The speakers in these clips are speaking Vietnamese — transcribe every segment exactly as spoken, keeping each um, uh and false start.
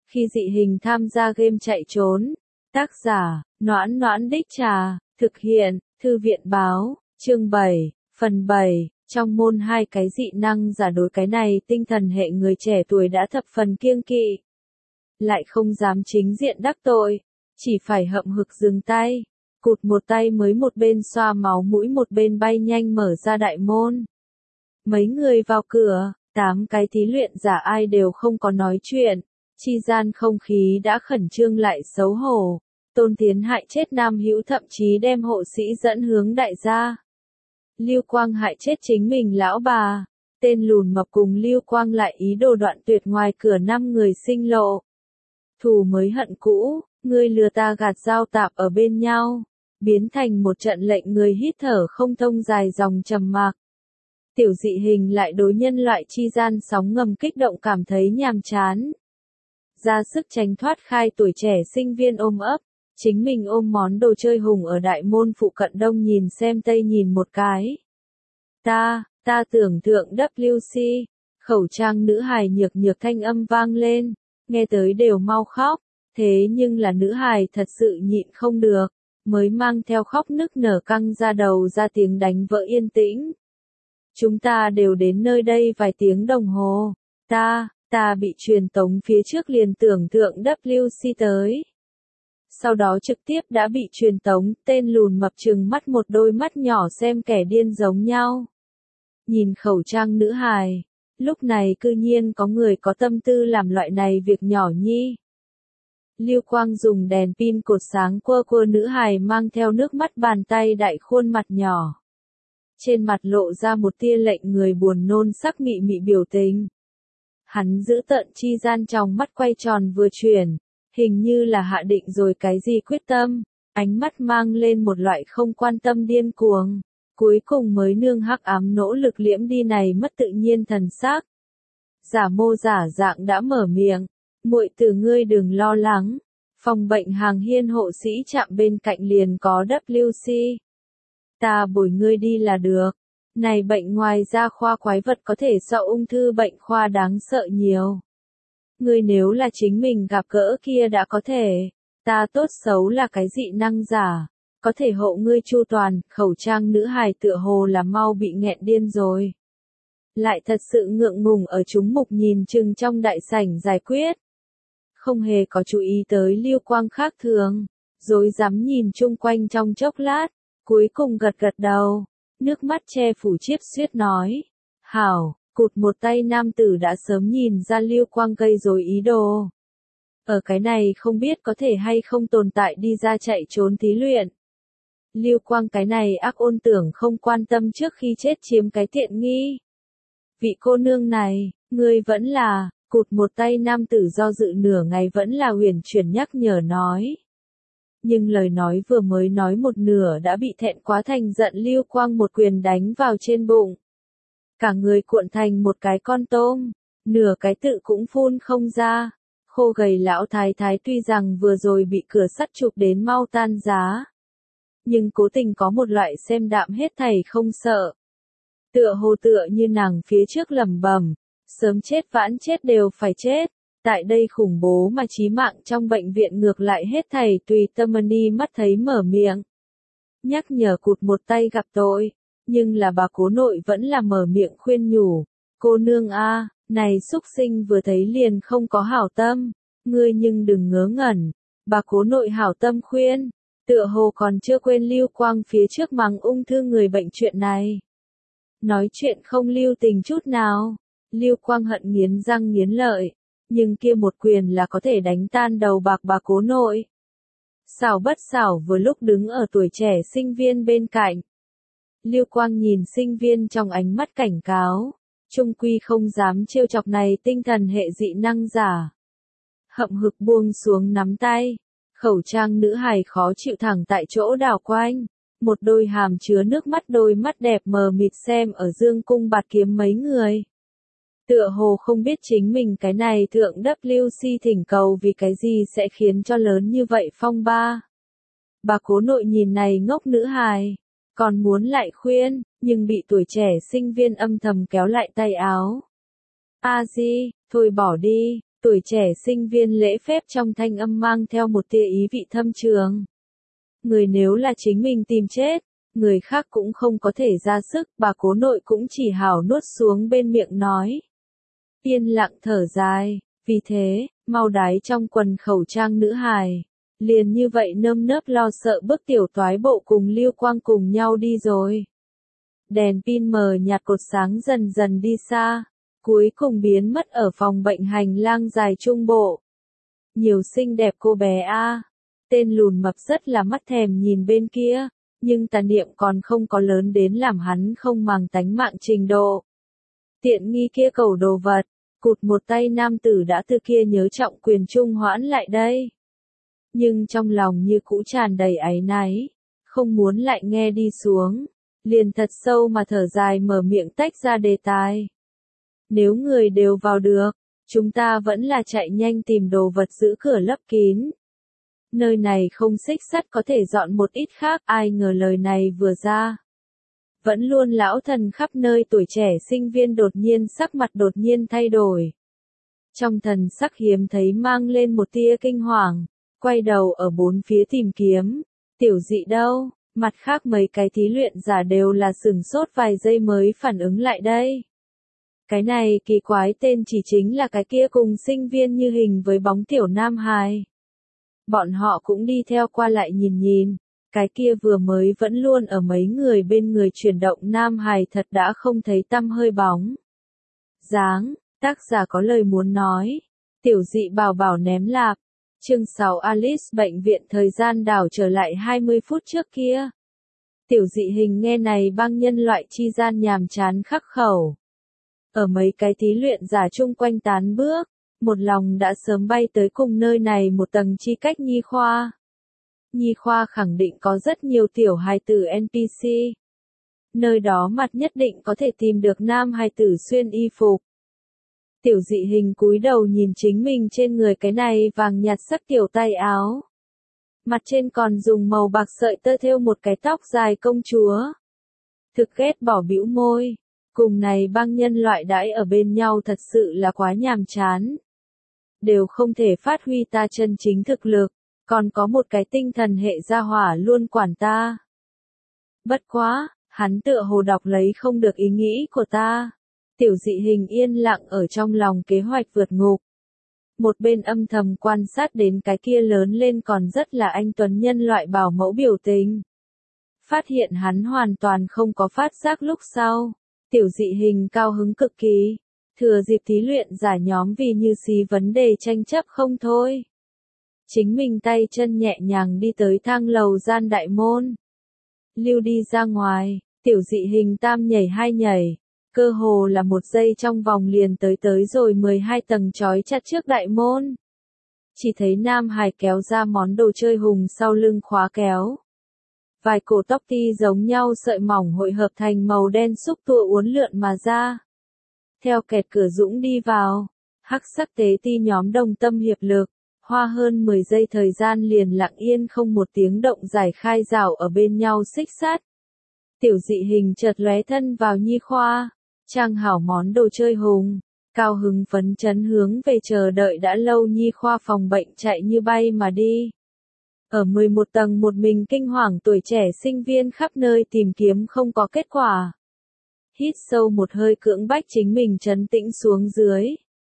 Khi dị hình tham gia game chạy trốn. Tác giả, Noãn Noãn Đích Trà, thực hiện, Thư viện Báo, chương bảy, phần bảy, trong môn hai cái dị năng giả đối cái này tinh thần hệ người trẻ tuổi đã thập phần kiêng kỵ. Lại không dám chính diện đắc tội, chỉ phải hậm hực dừng tay, cụt một tay mới một bên xoa máu mũi một bên bay nhanh mở ra đại môn. Mấy người vào cửa, tám cái thí luyện giả ai đều không có nói chuyện, chi gian không khí đã khẩn trương lại xấu hổ. Tôn Tiến hại chết Nam Hữu thậm chí đem hộ sĩ dẫn hướng đại gia. Lưu Quang hại chết chính mình lão bà, tên lùn mập cùng Lưu Quang lại ý đồ đoạn tuyệt ngoài cửa năm người sinh lộ. Thù mới hận cũ, ngươi lừa ta gạt giao tạp ở bên nhau, biến thành một trận lệnh người hít thở không thông dài dòng trầm mặc. Tiểu dị hình lại đối nhân loại chi gian sóng ngầm kích động cảm thấy nhàm chán. Ra sức tránh thoát khai tuổi trẻ sinh viên ôm ấp, chính mình ôm món đồ chơi hùng ở đại môn phụ cận đông nhìn xem tây nhìn một cái. Ta, ta tưởng tượng W C, khẩu trang nữ hài nhược nhược thanh âm vang lên, nghe tới đều mau khóc, thế nhưng là nữ hài thật sự nhịn không được, mới mang theo khóc nức nở căng ra đầu ra tiếng đánh vỡ yên tĩnh. Chúng ta đều đến nơi đây vài tiếng đồng hồ, ta, ta bị truyền tống phía trước liền tưởng tượng W C tới. Sau đó trực tiếp đã bị truyền tống, tên lùn mập trừng mắt một đôi mắt nhỏ xem kẻ điên giống nhau. Nhìn khẩu trang nữ hài, lúc này cư nhiên có người có tâm tư làm loại này việc nhỏ nhi. Lưu Quang dùng đèn pin cột sáng quơ quơ nữ hài mang theo nước mắt bàn tay đại khuôn mặt nhỏ. Trên mặt lộ ra một tia lệnh người buồn nôn sắc mị mị biểu tình. Hắn giữ tợn chi gian trong mắt quay tròn vừa chuyển, hình như là hạ định rồi cái gì quyết tâm, ánh mắt mang lên một loại không quan tâm điên cuồng, cuối cùng mới nương hắc ám nỗ lực liễm đi này mất tự nhiên thần sắc. Giả mô giả dạng đã mở miệng, muội từ ngươi đừng lo lắng, phòng bệnh hàng hiên hộ sĩ chạm bên cạnh liền có W C. Ta bồi ngươi đi là được, này bệnh ngoài da khoa quái vật có thể so ung thư bệnh khoa đáng sợ nhiều. Ngươi nếu là chính mình gặp gỡ kia đã có thể, ta tốt xấu là cái dị năng giả, có thể hộ ngươi chu toàn, khẩu trang nữ hài tựa hồ là mau bị nghẹn điên rồi. Lại thật sự ngượng ngùng ở chúng mục nhìn chừng trong đại sảnh giải quyết. Không hề có chú ý tới Lưu Quang khác thường, rối rắm nhìn chung quanh trong chốc lát, cuối cùng gật gật đầu, nước mắt che phủ chiếc suyết nói. Hảo. Cụt một tay nam tử đã sớm nhìn ra Lưu Quang gây rối ý đồ. Ở cái này không biết có thể hay không tồn tại đi ra chạy trốn thí luyện. Lưu Quang cái này ác ôn tưởng không quan tâm trước khi chết chiếm cái tiện nghi. Vị cô nương này, ngươi vẫn là, cụt một tay nam tử do dự nửa ngày vẫn là huyền chuyển nhắc nhở nói. Nhưng lời nói vừa mới nói một nửa đã bị thẹn quá thành giận Lưu Quang một quyền đánh vào trên bụng. Cả người cuộn thành một cái con tôm, nửa cái tự cũng phun không ra. Khô gầy lão thái thái tuy rằng vừa rồi bị cửa sắt chụp đến mau tan giá, nhưng cố tình có một loại xem đạm hết thảy không sợ. Tựa hồ tựa như nàng phía trước lẩm bẩm, sớm chết vãn chết đều phải chết. Tại đây khủng bố mà chí mạng trong bệnh viện ngược lại hết thảy tùy tâm ni mắt thấy mở miệng. Nhắc nhở cụt một tay gặp tội. Nhưng là bà cố nội vẫn là mở miệng khuyên nhủ, cô nương a, này xúc sinh vừa thấy liền không có hảo tâm, ngươi nhưng đừng ngớ ngẩn, bà cố nội hảo tâm khuyên, tựa hồ còn chưa quên Lưu Quang phía trước mắng ung thư người bệnh chuyện này. Nói chuyện không lưu tình chút nào, Lưu Quang hận nghiến răng nghiến lợi, nhưng kia một quyền là có thể đánh tan đầu bạc bà cố nội. Xảo bất xảo vừa lúc đứng ở tuổi trẻ sinh viên bên cạnh. Lưu Quang nhìn sinh viên trong ánh mắt cảnh cáo, trung quy không dám trêu chọc này tinh thần hệ dị năng giả. Hậm hực buông xuống nắm tay, khẩu trang nữ hài khó chịu thẳng tại chỗ đảo quanh, một đôi hàm chứa nước mắt đôi mắt đẹp mờ mịt xem ở dương cung bạt kiếm mấy người. Tựa hồ không biết chính mình cái này thượng W C thỉnh cầu vì cái gì sẽ khiến cho lớn như vậy phong ba. Bà cố nội nhìn này ngốc nữ hài. Còn muốn lại khuyên, nhưng bị tuổi trẻ sinh viên âm thầm kéo lại tay áo. A Di, thôi bỏ đi, Tuổi trẻ sinh viên lễ phép trong thanh âm mang theo một tia ý vị thâm trường. Người nếu là chính mình tìm chết, người khác cũng không có thể ra sức, bà cố nội cũng chỉ hảo nuốt xuống bên miệng nói. Yên lặng thở dài, vì thế, mau đái trong quần khẩu trang nữ hài. Liền như vậy nơm nớp lo sợ bước tiểu toái bộ cùng Lưu Quang cùng nhau đi rồi. Đèn pin mờ nhạt cột sáng dần dần đi xa, cuối cùng biến mất ở phòng bệnh hành lang dài trung bộ. Nhiều xinh đẹp cô bé a. Tên lùn mập rất là mắt thèm nhìn bên kia, nhưng tà niệm còn không có lớn đến làm hắn không màng tánh mạng trình độ. Tiện nghi kia cầu đồ vật, cụt một tay nam tử đã từ kia nhớ trọng quyền trung hoãn lại đây. Nhưng trong lòng như cũ tràn đầy áy náy, không muốn lại nghe đi xuống, liền thật sâu mà thở dài mở miệng tách ra đề tài. Nếu người đều vào được, chúng ta vẫn là chạy nhanh tìm đồ vật giữ cửa lấp kín. Nơi này không xích sắt có thể dọn một ít khác, ai ngờ lời này vừa ra. Vẫn luôn lão thần khắp nơi tuổi trẻ sinh viên đột nhiên sắc mặt đột nhiên thay đổi. Trong thần sắc hiếm thấy mang lên một tia kinh hoàng, quay đầu ở bốn phía tìm kiếm, tiểu dị đâu, mặt khác mấy cái thí luyện giả đều là sửng sốt vài giây mới phản ứng lại đây. Cái này kỳ quái tên chỉ chính là cái kia cùng sinh viên như hình với bóng tiểu nam hài. Bọn họ cũng đi theo qua lại nhìn nhìn, cái kia vừa mới vẫn luôn ở mấy người bên người chuyển động nam hài thật đã không thấy tăm hơi bóng. Dáng, tác giả có lời muốn nói, tiểu dị bảo bảo ném lạc. Chương sáu Alice bệnh viện thời gian đảo trở lại hai mươi phút trước kia. Tiểu dị hình nghe này băng nhân loại chi gian nhàm chán khắc khẩu. Ở mấy cái thí luyện giả chung quanh tán bước, một lòng đã sớm bay tới cùng nơi này một tầng chi cách nhi khoa. Nhi khoa khẳng định có rất nhiều tiểu hài tử en pê xê. Nơi đó mặt nhất định có thể tìm được nam hài tử xuyên y phục. Tiểu dị hình cúi đầu nhìn chính mình trên người cái này vàng nhạt sắc tiểu tay áo. Mặt trên còn dùng màu bạc sợi tơ thêu một cái tóc dài công chúa. Thực ghét bỏ bĩu môi. Cùng này băng nhân loại đãi ở bên nhau thật sự là quá nhàm chán. Đều không thể phát huy ta chân chính thực lực, còn có một cái tinh thần hệ gia hỏa luôn quản ta. Bất quá, hắn tựa hồ đọc lấy không được ý nghĩ của ta. Tiểu dị hình yên lặng ở trong lòng kế hoạch vượt ngục. Một bên âm thầm quan sát đến cái kia lớn lên còn rất là anh tuấn nhân loại bảo mẫu biểu tình. Phát hiện hắn hoàn toàn không có phát giác lúc sau. Tiểu dị hình cao hứng cực kỳ. Thừa dịp thí luyện giả nhóm vì như xí vấn đề tranh chấp không thôi. Chính mình tay chân nhẹ nhàng đi tới thang lầu gian đại môn. Lưu đi ra ngoài, tiểu dị hình tam nhảy hai nhảy. Cơ hồ là một giây trong vòng liền tới tới rồi mười hai tầng trói chặt trước đại môn. Chỉ thấy nam hài kéo ra món đồ chơi hùng sau lưng khóa kéo. Vài cổ tóc ti giống nhau sợi mỏng hội hợp thành màu đen xúc tua uốn lượn mà ra. Theo kẹt cửa dũng đi vào, hắc sắc tế ti nhóm đồng tâm hiệp lực, hoa hơn mười giây thời gian liền lặng yên không một tiếng động giải khai rào ở bên nhau xích sát. Tiểu dị hình chợt lóe thân vào nhi khoa, trang hảo món đồ chơi hùng, cao hứng phấn chấn hướng về chờ đợi đã lâu nhi khoa phòng bệnh chạy như bay mà đi. Ở mười một tầng một mình kinh hoàng tuổi trẻ sinh viên khắp nơi tìm kiếm không có kết quả. Hít sâu một hơi cưỡng bách chính mình trấn tĩnh xuống dưới.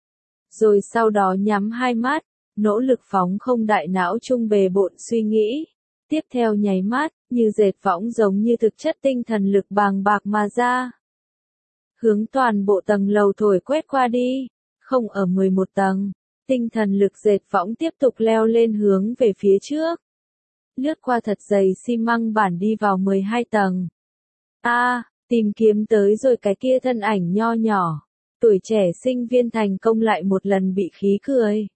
Rồi sau đó nhắm hai mắt, nỗ lực phóng không đại não trung bề bộn suy nghĩ. Tiếp theo nháy mắt, như dệt võng giống như thực chất tinh thần lực bàng bạc mà ra. Hướng toàn bộ tầng lầu thổi quét qua đi, không ở mười một tầng, tinh thần lực dệt võng tiếp tục leo lên hướng về phía trước. Lướt qua thật dày xi măng bản đi vào mười hai tầng. A, à, tìm kiếm tới rồi cái kia thân ảnh nho nhỏ. Tuổi trẻ sinh viên thành công lại một lần bị khí cười.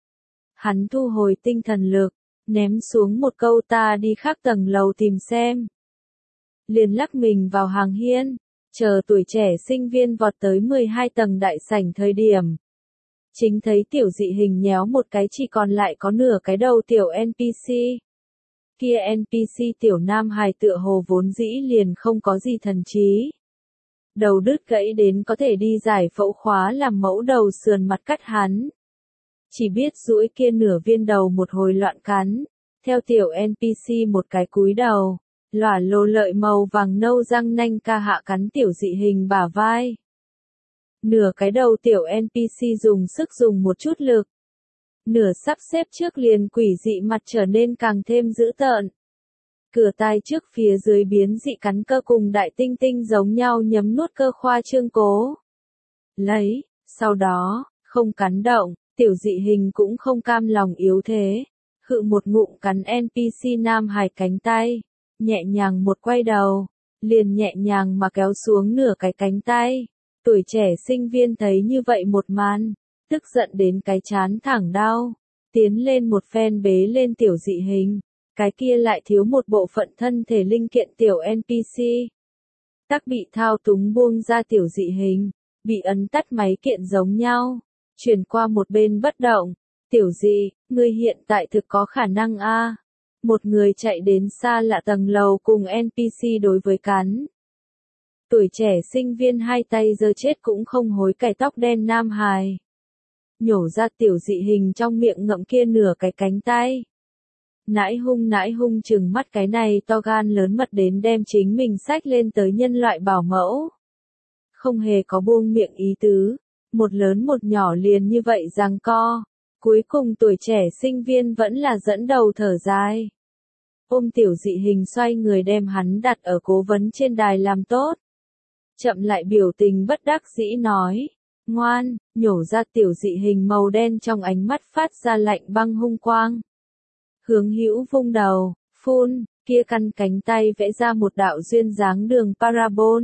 Hắn thu hồi tinh thần lực, ném xuống một câu ta đi khác tầng lầu tìm xem. Liền lắc mình vào hàng hiên, chờ tuổi trẻ sinh viên vọt tới mười hai tầng đại sảnh thời điểm. Chính thấy tiểu dị hình nhéo một cái chỉ còn lại có nửa cái đầu tiểu en pê xê. Kia en pê xê tiểu nam hài tựa hồ vốn dĩ liền không có gì thần trí. Đầu đứt gãy đến có thể đi giải phẫu khóa làm mẫu đầu sườn mặt cắt hắn. Chỉ biết duỗi kia nửa viên đầu một hồi loạn cắn, theo tiểu en pê xê một cái cúi đầu, lỏa lồ lợi màu vàng nâu răng nanh ca hạ cắn tiểu dị hình bả vai. Nửa cái đầu tiểu en pê xê dùng sức dùng một chút lực. Nửa sắp xếp trước liền quỷ dị mặt trở nên càng thêm dữ tợn. Cửa tai trước phía dưới biến dị cắn cơ cùng đại tinh tinh giống nhau nhấm nuốt cơ khoa trương cố. Lấy, sau đó, không cắn động, tiểu dị hình cũng không cam lòng yếu thế. Hự một ngụm cắn en pê xê nam hài cánh tay, nhẹ nhàng một quay đầu, liền nhẹ nhàng mà kéo xuống nửa cái cánh tay. Tuổi trẻ sinh viên thấy như vậy một màn, tức giận đến cái chán thẳng đau, tiến lên một phen bế lên tiểu dị hình, cái kia lại thiếu một bộ phận thân thể linh kiện tiểu en pê xê. Tắc bị thao túng buông ra tiểu dị hình, bị ấn tắt máy kiện giống nhau, chuyển qua một bên bất động. Tiểu dị, ngươi hiện tại thực có khả năng a. Một người chạy đến xa lạ tầng lầu cùng en pê xê đối với cắn. Tuổi trẻ sinh viên hai tay giơ chết cũng không hối cải tóc đen nam hài. Nhổ ra tiểu dị hình trong miệng ngậm kia nửa cái cánh tay. Nãi hung nãi hung chừng mắt cái này to gan lớn mật đến đem chính mình xách lên tới nhân loại bảo mẫu. Không hề có buông miệng ý tứ, một lớn một nhỏ liền như vậy giằng co. Cuối cùng tuổi trẻ sinh viên vẫn là dẫn đầu thở dài. Ôm tiểu dị hình xoay người đem hắn đặt ở cố vấn trên đài làm tốt. Chậm lại biểu tình bất đắc dĩ nói. Ngoan, nhổ ra tiểu dị hình màu đen trong ánh mắt phát ra lạnh băng hung quang. Hướng hữu vung đầu, phun, kia căn cánh tay vẽ ra một đạo duyên dáng đường parabol.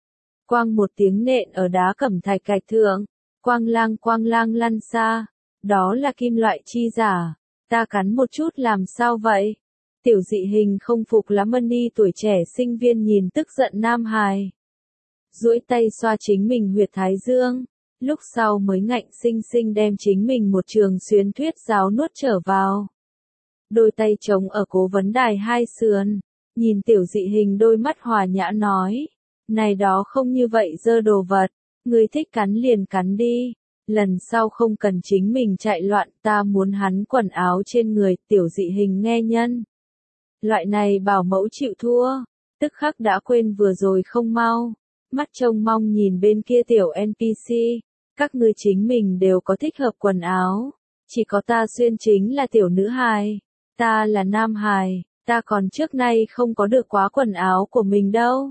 Quang một tiếng nện ở đá cẩm thạch cạch thượng, quang lang quang lang lăn xa. Đó là kim loại chi giả, ta cắn một chút làm sao vậy? Tiểu dị hình không phục lắm đi tuổi trẻ sinh viên nhìn tức giận nam hài. Duỗi tay xoa chính mình huyệt thái dương, lúc sau mới ngạnh sinh sinh đem chính mình một trường xuyến thuyết giáo nuốt trở vào. Đôi tay trống ở cố vấn đài hai sườn, nhìn tiểu dị hình đôi mắt hòa nhã nói. Này đó không như vậy dơ đồ vật, người thích cắn liền cắn đi. Lần sau không cần chính mình chạy loạn, ta muốn hắn quần áo trên người, tiểu dị hình nghe nhân. Loại này bảo mẫu chịu thua, tức khắc đã quên vừa rồi không mau, mắt trông mong nhìn bên kia tiểu en pê xê, các ngươi chính mình đều có thích hợp quần áo, chỉ có ta xuyên chính là tiểu nữ hài, ta là nam hài, ta còn trước nay không có được quá quần áo của mình đâu.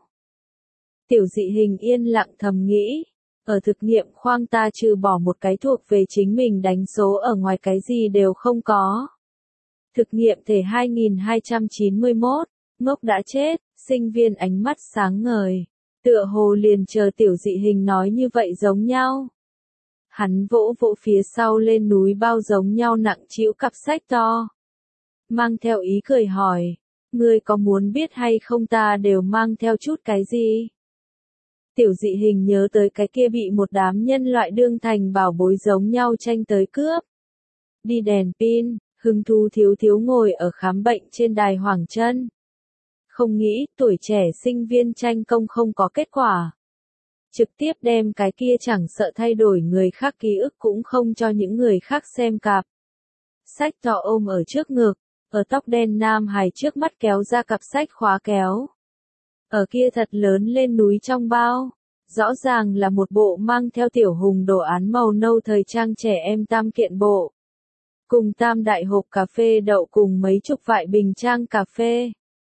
Tiểu dị hình yên lặng thầm nghĩ. Ở thực nghiệm khoang ta trừ bỏ một cái thuộc về chính mình đánh số ở ngoài cái gì đều không có. Thực nghiệm thể hai nghìn hai trăm chín mươi mốt, ngốc đã chết, sinh viên ánh mắt sáng ngời. Tựa hồ liền chờ tiểu dị hình nói như vậy giống nhau. Hắn vỗ vỗ phía sau lên núi bao giống nhau nặng trĩu cặp sách to. Mang theo ý cười hỏi, ngươi có muốn biết hay không ta đều mang theo chút cái gì? Tiểu dị hình nhớ tới cái kia bị một đám nhân loại đương thành bảo bối giống nhau tranh tới cướp. Đi đèn pin, hứng thú thiếu thiếu ngồi ở khám bệnh trên đài Hoàng Chân. Không nghĩ tuổi trẻ sinh viên tranh công không có kết quả. Trực tiếp đem cái kia chẳng sợ thay đổi người khác ký ức cũng không cho những người khác xem cặp. Sách to ôm ở trước ngực, ở tóc đen nam hài trước mắt kéo ra cặp sách khóa kéo. Ở kia thật lớn lên núi trong bao, rõ ràng là một bộ mang theo tiểu hùng đồ án màu nâu thời trang trẻ em tam kiện bộ. Cùng tam đại hộp cà phê đậu cùng mấy chục vại bình trang cà phê.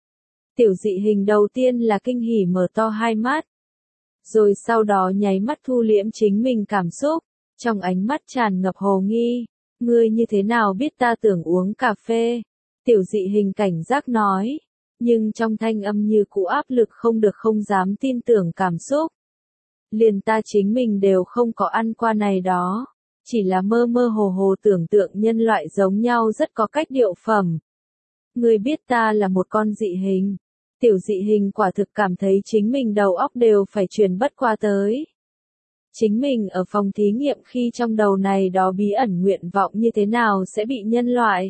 Tiểu dị hình đầu tiên là kinh hỉ mở to hai mắt. Rồi sau đó nháy mắt thu liễm chính mình cảm xúc, trong ánh mắt tràn ngập hồ nghi. Ngươi như thế nào biết ta tưởng uống cà phê? Tiểu dị hình cảnh giác nói. Nhưng trong thanh âm như cũ áp lực không được không dám tin tưởng cảm xúc. Liền ta chính mình đều không có ăn qua này đó. Chỉ là mơ mơ hồ hồ tưởng tượng nhân loại giống nhau rất có cách điệu phẩm. Ngươi biết ta là một con dị hình. Tiểu dị hình quả thực cảm thấy chính mình đầu óc đều phải chuyển bất qua tới. Chính mình ở phòng thí nghiệm khi trong đầu này đó bí ẩn nguyện vọng như thế nào sẽ bị nhân loại.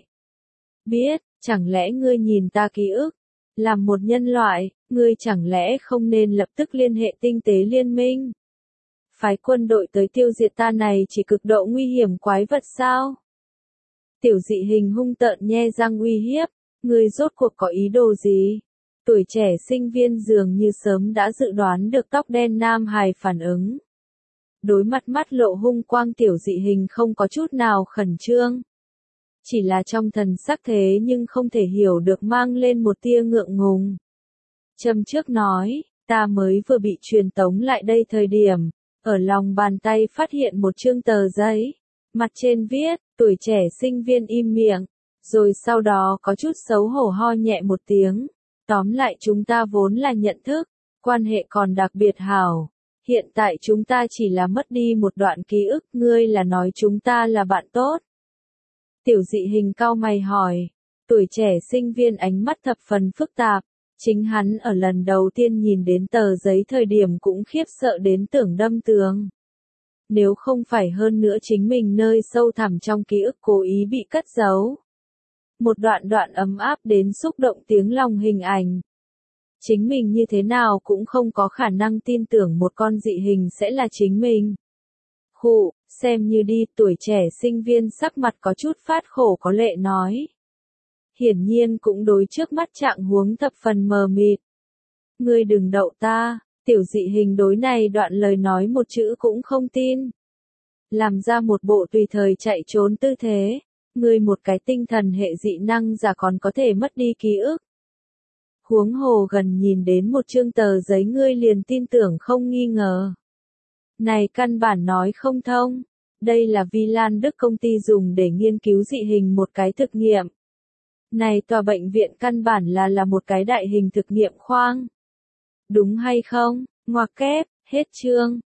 Biết, chẳng lẽ ngươi nhìn ta ký ức? Làm một nhân loại, ngươi chẳng lẽ không nên lập tức liên hệ tinh tế liên minh? Phái quân đội tới tiêu diệt ta này chỉ cực độ nguy hiểm quái vật sao? Tiểu dị hình hung tợn nhe răng uy hiếp, ngươi rốt cuộc có ý đồ gì? Tuổi trẻ sinh viên dường như sớm đã dự đoán được tóc đen nam hài phản ứng. Đối mặt mắt lộ hung quang tiểu dị hình không có chút nào khẩn trương. Chỉ là trong thần sắc thế nhưng không thể hiểu được mang lên một tia ngượng ngùng. Châm trước nói, ta mới vừa bị truyền tống lại đây thời điểm, ở lòng bàn tay phát hiện một chương tờ giấy. Mặt trên viết, tuổi trẻ sinh viên im miệng, rồi sau đó có chút xấu hổ ho nhẹ một tiếng. Tóm lại chúng ta vốn là nhận thức, quan hệ còn đặc biệt hảo. Hiện tại chúng ta chỉ là mất đi một đoạn ký ức, ngươi là nói chúng ta là bạn tốt. Tiểu dị hình cau mày hỏi, tuổi trẻ sinh viên ánh mắt thập phần phức tạp, chính hắn ở lần đầu tiên nhìn đến tờ giấy thời điểm cũng khiếp sợ đến tưởng đâm tường. Nếu không phải hơn nữa chính mình nơi sâu thẳm trong ký ức cố ý bị cất giấu. Một đoạn đoạn ấm áp đến xúc động tiếng lòng hình ảnh. Chính mình như thế nào cũng không có khả năng tin tưởng một con dị hình sẽ là chính mình. Khụ, xem như đi, tuổi trẻ sinh viên sắc mặt có chút phát khổ có lệ nói. Hiển nhiên cũng đối trước mắt trạng huống thập phần mờ mịt. Ngươi đừng đậu ta, tiểu dị hình đối này đoạn lời nói một chữ cũng không tin. Làm ra một bộ tùy thời chạy trốn tư thế. Ngươi một cái tinh thần hệ dị năng giả còn có thể mất đi ký ức. Huống hồ gần nhìn đến một chương tờ giấy ngươi liền tin tưởng không nghi ngờ. Này căn bản nói không thông. Đây là Vi Lan Đức công ty dùng để nghiên cứu dị hình một cái thực nghiệm. Này tòa bệnh viện căn bản là là một cái đại hình thực nghiệm khoang. Đúng hay không? Ngoặc kép, hết chương.